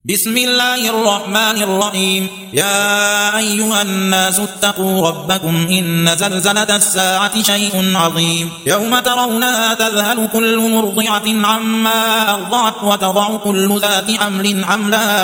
بسم الله الرحمن الرحيم. يا أيها الناس اتقوا ربكم إن زلزلة الساعة شيء عظيم. يوم ترونها تذهل كل مرضعة عما أرضعت وتضع كل ذات حمل حملها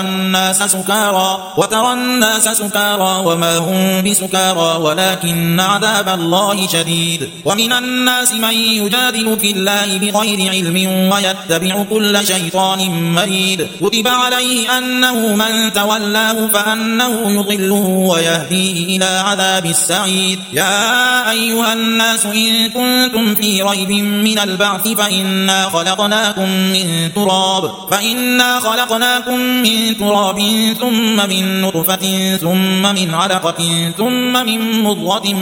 وترى الناس سكارى وما هم بسكارى ولكن عذاب الله شديد. ومن الناس من يجادل في الله بغير علم ويتبع كل شيطان مريد. كتب عليه أنه من تولاه فأنه يضله ويهديه إلى عذاب السعير. يا أيها الناس إن كنتم في ريب من البعث فإنا خلقناكم من تراب ثم من نطفة ثم من علقة ثم من مضغة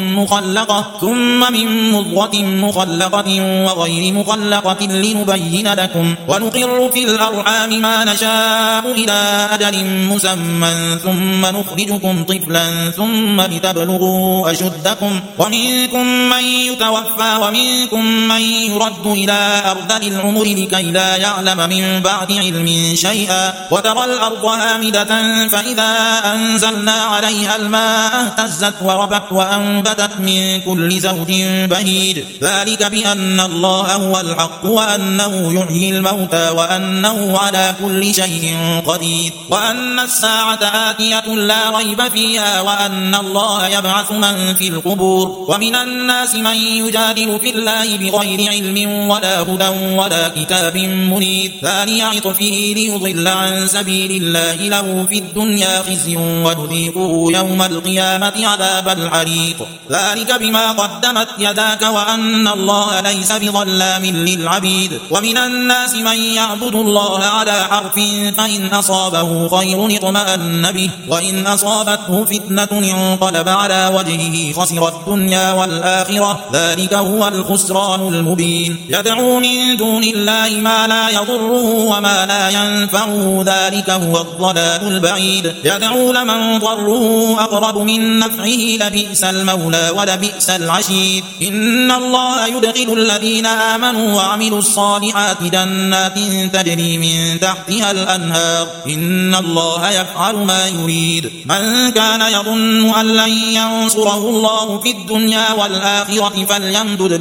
مخلقة وغير مخلقة لنبين لكم ونقر في الأرحام ما نشاء إلى أجل مسمى ثم نخرجكم طفلا ثم لتبلغوا أشدكم ومنكم من يتوفى ومنكم من يرد إلى أرذل العمر لكي لا يعلم من بعد علم شيئا. وترى الأرض هامدة فإذا أنزلنا عليها الماء اهتزت وربت وأنبتت من كل زوج بهيج. ذلك بأن الله هو الحق وأنه يحيي الموتى وأنه على كل شيء قدير وأن الساعة آتية لا ريب فيها وأن الله يبعث من في القبور. ومن الناس من يجادل في الله بغير علم ولا هدى ولا كتاب منير. ثاني عطفه ليضل عن سبيل الله له في الدنيا خزي ونذيقه يوم القيامة عذاب الحريق. ذلك بما قدمت يداك وأن الله ليس بظلام للعبيد. ومن الناس من يعبد الله على حرف فإن أصابه خير اطمأن به وإن أصابته فتنة انقلب على وجهه خسر الدنيا والآخرة. ذلك هو الخسران المبين. يدعو من دون الله ما لا يضره وما لا ينفعه ذلك هو الضلال البعيد. يدعو لمن ضره أقرب من نفعه لبئس المولى ولبئس العشير. إن الله يدخل الذين آمنوا وعملوا الصالحات جنات تجري من تحتها الأنهار. إن الله يفعل ما يريد. من كان يظن أن لن ينصره الله في الدنيا والآخرة فليمدد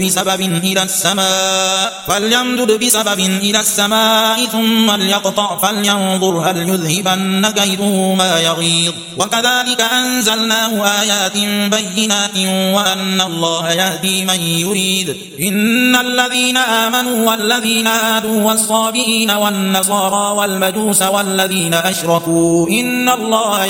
بسبب إلى السماء ثم ليقطع فلينظر هل يذهبن كيده ما يغيظ. وكذلك أنزلناه آيات بينات وأن الله يهدي من يريد. إن الذين آمنوا والذين هادوا والصابئين والنصارى والمجوس والذين أشركوا إن الله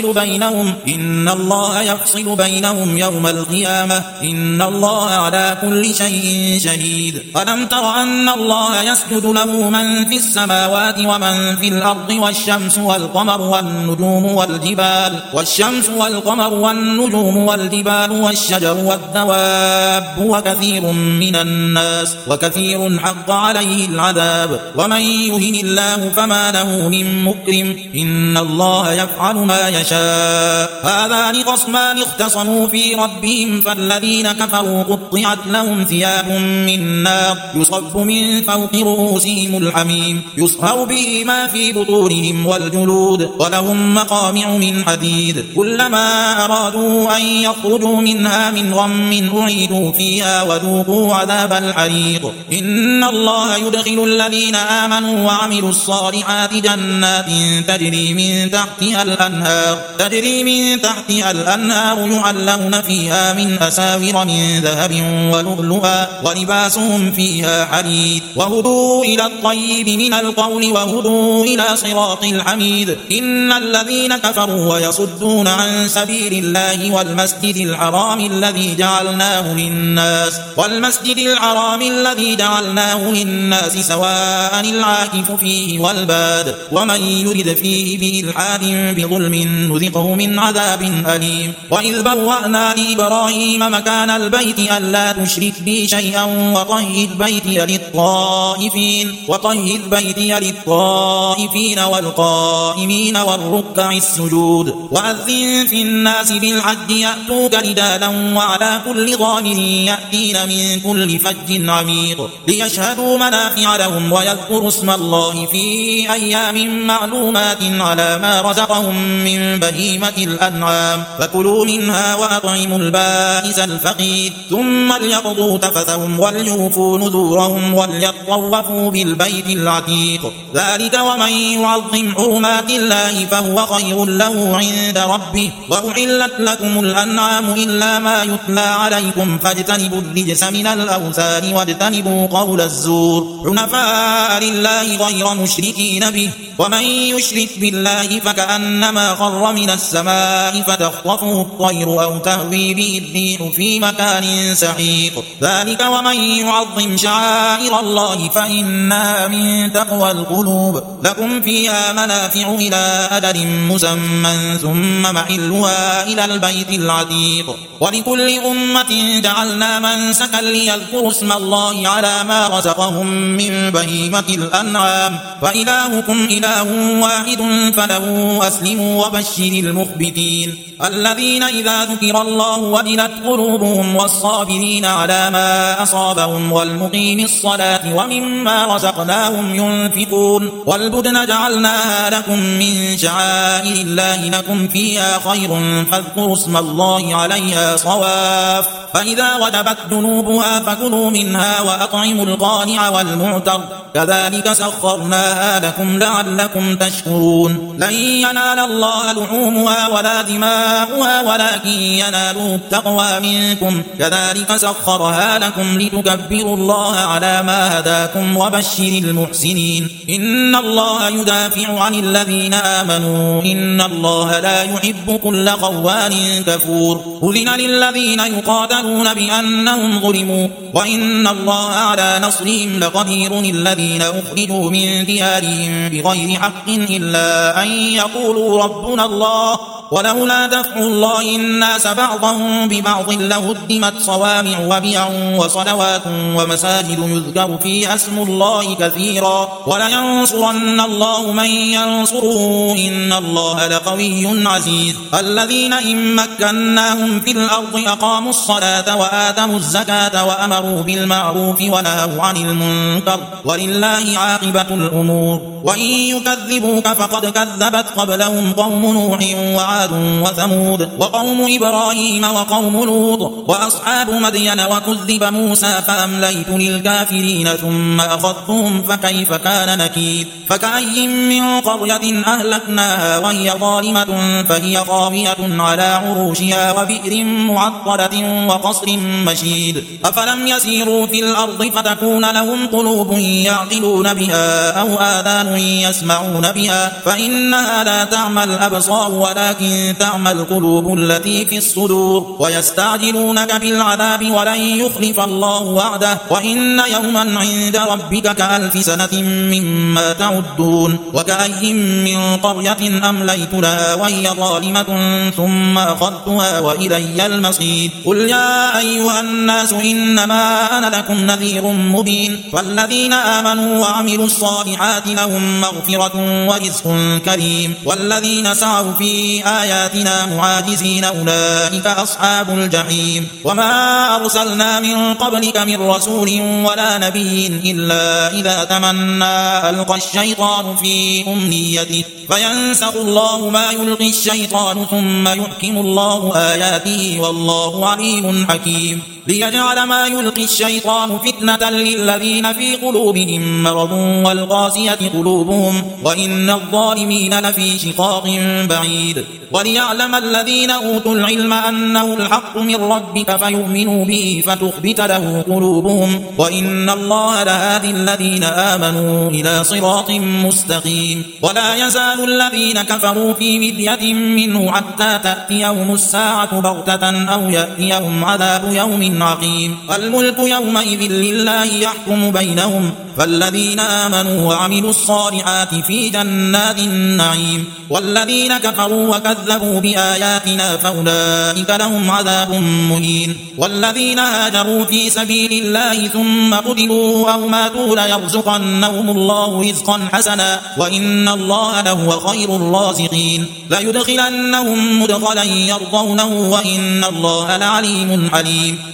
يفصل بينهم يوم القيامة. إن الله على كل شيء شهيد. ألم تر أن الله يسجد له من في السماوات ومن في الأرض والشمس والقمر والنجوم والجبال والشجر والدواب وكثير حق عليه العذاب. ومن يهن الله فما له من مكرم. إن الله يفعل ما يشاء. هذان خصمان اختصموا في ربهم فالذين كفروا قطعت لهم ثياب من نار يصب من فوق رؤوسهم الحميم يصهر به ما في بطونهم والجلود ولهم مقامع من حديد. كلما أرادوا أن يخرجوا منها من غم أعيدوا فيها وذوقوا عذاب الحريق. إن الله يدخل الذين آمنوا وعملوا الصالحات جنات تجري من تحتها الأنهار يعلون فيها من أساور من ذهب ولؤلؤا ولباسهم فيها حرير. وهدوا إلى الطيب من القول وهدوا إلى صراط الحميد. إن الذين كفروا ويصدون عن سبيل الله والمسجد الحرام الذي جعلناه للناس سواء العاكف فيه والباد ومن يرد فيه بإلحاد بظلم نذقه من عذاب أليم. وإذ بوأنا لإبراهيم مكان البيت ألا تشرك بي شيئا وطهر بيتي للطائفين والقائمين والركع السجود. وأذن في الناس بالحج يأتوك رجالا وعلى كل ضامر يأتين من كل فج عميق ليشهدوا منافع لهم ويذكروا اسم الله في أيام معلومات على ما رزقهم من بهيمة الأنعام فكلوا منها وأطعموا البائس الفقير ثم ليقضوا تفثهم وليوفوا نذورهم وليطوفوا بالبيت العتيق ذلك ومن يعظم حرمات الله فهو خير له عند ربه وأحلت لكم الأنعام إلا ما يتلى عليكم فاجتنبوا الرجس من الأوثان واجتنبوا قول الزور حنفاء لله غير مشركين به ومن يشرك بالله فكأنما خر من السماء فتخطفه الطير أو تهوي به الريح في مكان سحيق ذلك ومن يعظم شعائر الله فإنها من تقوى القلوب لكم فيها منافع إلى أجل مسمى ثم محلها إلى البيت العتيق ولكل أمة جعلنا منسكا ليذكروا اسم الله على ما رزقهم من بهيمة الأنعام فإلهكم إله واحد فله أسلموا وبشر المخبتين الذين إذا ذكر الله وجلت قلوبهم والصابرين على ما أصابهم والمقيم الصلاة ومما رزقناهم ينفقون والبدن جعلناها لكم من شعائر الله لكم فيها خير فاذكروا اسم الله عليها صواف فإذا وجبت جنوبها فكلوا منها وأطعموا القانع والمعتر كذلك سخرناها لكم لعلكم تشكرون لن ينال الله لحومها ولا دماؤها ولكن يناله التقوى منكم كذلك سخرها لكم لتكبروا الله على ما هداكم وبشر المحسنين إن الله يدافع عن الذين آمنوا إن الله لا يحب كل خوان كفور أذن للذين يقاتلون بأنهم ظلموا وإن الله على نصرهم لقدير الذين أخرجوا من ديارهم بغير حق إلا أن يقولوا ربنا الله ولولا دفع الله الناس بعضهم ببعض لهدمت صوامع وبيع وصلوات ومساجد يذكر فيها اسم الله كثيرا ولينصرن الله من ينصره إن الله لقوي عزيز الذين إن مكناهم في الأرض أقاموا الصلاة وآتوا الزكاة وأمروا بالمعروف ونهوا عن المنكر ولله عاقبة الأمور وإن يكذبوك فقد كذبت قبلهم قوم نوح وعاد وثمود وقوم إبراهيم وقوم لوط وأصحاب مدين وكذب موسى فأمليت للكافرين ثم أخذتهم فكيف كان نكير فكأي من قرية أهلكناها وهي ظالمة فهي خاوية على عروشها وبئر معطلة وقصر مشيد أفلم يسيروا في الأرض فتكون لهم قلوب يعقلون بها أو آذان يسمعون بها فإنها لا تعمى الأبصار ولكن تعمى القلوب التي في الصدور ويستعجلونك بالعذاب ولن يخلف الله وعده وإن يوما عند ربك كألف سنة مما تعدون وكأي من قرية أمليت لها وهي ظالمة ثم أخذتها وإلي المصير قل يا أيها الناس إنما أنا لكم نذير مبين والذين آمنوا وعملوا الصالحات لهم مغفرة ورزق كريم والذين سعوا في آياتنا معاجزين أولئك أصحاب الجحيم وما أرسلنا من قبلك من رسول ولا نبي إلا إذا تمنى ألقى الشيطان في أمنيته فينسخ الله ما يلقي الشيطان ثم يحكم الله آياته والله عليم حكيم ليجعل ما يلقي الشيطان فتنة للذين في قلوبهم مرض والقاسية قلوبهم وإن الظالمين لفي شقاق بعيد وليعلم الذين أوتوا العلم أنه الحق من ربك فيؤمنوا به فتخبت له قلوبهم وإن الله لهادي الذين آمنوا إلى صراط مستقيم ولا يزال الذين كفروا في مذية منه حتى تأتيهم الساعة بغتة أو يأتيهم عذاب يوم عقيم الملك يومئذ لله يحكم بينهم فالذين آمنوا وعملوا الصالحات في جنات النعيم والذين كفروا وكذبوا بآياتنا فأولئك لهم عذاب مهين والذين هاجروا في سبيل الله ثم قتلوا أو ماتوا ليرزقنهم الله رزقا حسنا وإن الله لهو خير الرازقين ليدخلنهم مدخلا يرضونه وإن الله لعليم حليم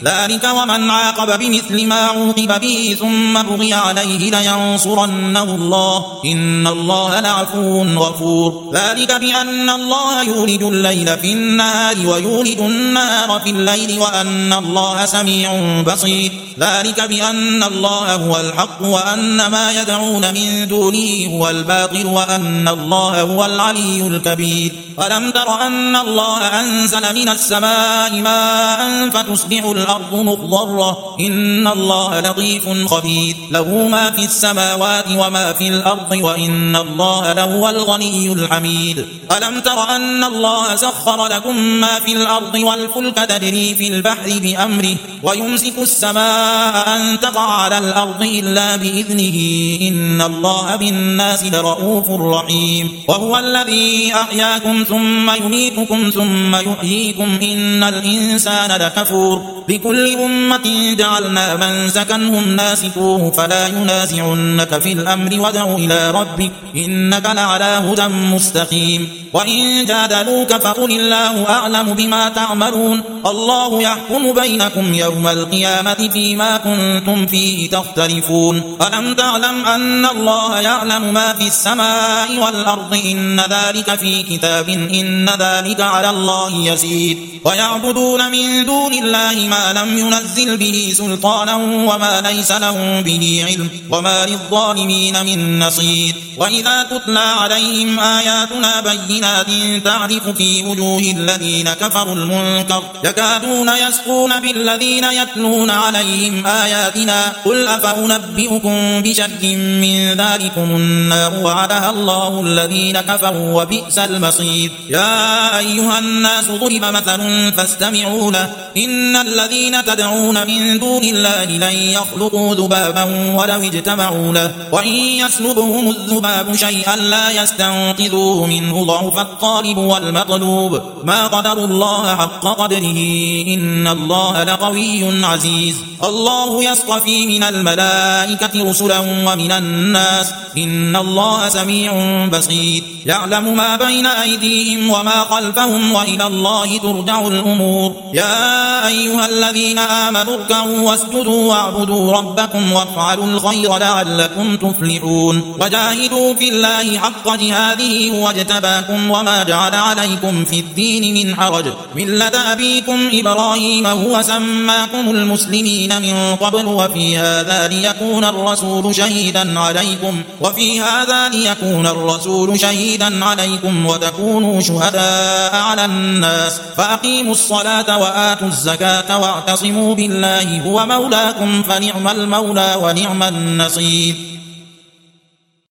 ذلك ومن عاقب بمثل ما عوقب به ثم بغي عليه لينصرنه الله إن الله لعفو غفور ذلك بأن الله يولج الليل في النهار ويولج النهار في الليل وأن الله سميع بصير ذلك بأن الله هو الحق وأن ما يدعون من دونه هو الباطل وأن الله هو العلي الكبير ألم تر أن الله أنزل من السماء ماء فتصبح الأرض مخضرة إن الله لطيف خبير له ما في السماوات وما في الأرض وإن الله لهو الغني الحميد ألم تر أن الله سخر لكم ما في الأرض والفلك تجري في البحر بأمره ويمسك السماء أن تقع على الأرض إلا بإذنه إن الله بالناس لرؤوف رحيم وهو الذي أحياكم ثم يميتكم ثم يحييكم إن الإنسان لكفور لكل أمة جعلنا منسكنهم ناسكوه فلا ينازعنك في الأمر وادع إلى ربك إنك لعلى هدى مستقيم وإن جادلوك فقل الله أعلم بما تعملون الله يحكم بينكم يوم القيامة فيما كنتم فيه تختلفون ألم تعلم أن الله يعلم ما في السماء والأرض إن ذلك في كتاب إن ذلك على الله يسير ويعبدون من دون الله ما لم ينزل به سلطانا وما ليس لهم به علم وما للظالمين من نصير وإذا تتلى عليهم آياتنا بينات تعرف في وجوه الذين كفروا المنكر يكادون يسقون بالذين يتلون عليهم آياتنا قل أفأنبئكم بشر من ذلكم النار وعدها الله الذين كفروا وبئس المصير يا أيها الناس ضرب مثل فاستمعوا له إن الذين تدعون من دون الله لن يخلقوا ذبابا ولو اجتمعوا له وإن يسلبهم الذباب شيئا لا يستنقذوه منه ضعف الطالب والمطلوب ما قدروا الله حق قدره إن الله لقوي عزيز الله يصطفي من الملائكة رسلا ومن الناس إن الله سميع بصير يعلم ما بين أيديهم وما خلفهم وإلى الله ترجع الأمور يا أيها الذين آمنوا اركعوا واسجدوا واعبدوا ربكم وافعلوا الخير لعلكم تفلحون وجاهدوا في الله حق جهاده هو اجتباكم وما جعل عليكم في الدين من حرج ملة أبيكم إبراهيم هو سماكم المسلمين من قبل وفي هذا ليكون الرسول شهيدا عليكم وتكونوا شهداء على الناس فأقيموا الصلاة وآتوا الزكاة واعتصموا بالله هو مولاكم فنعم المولى ونعم النصير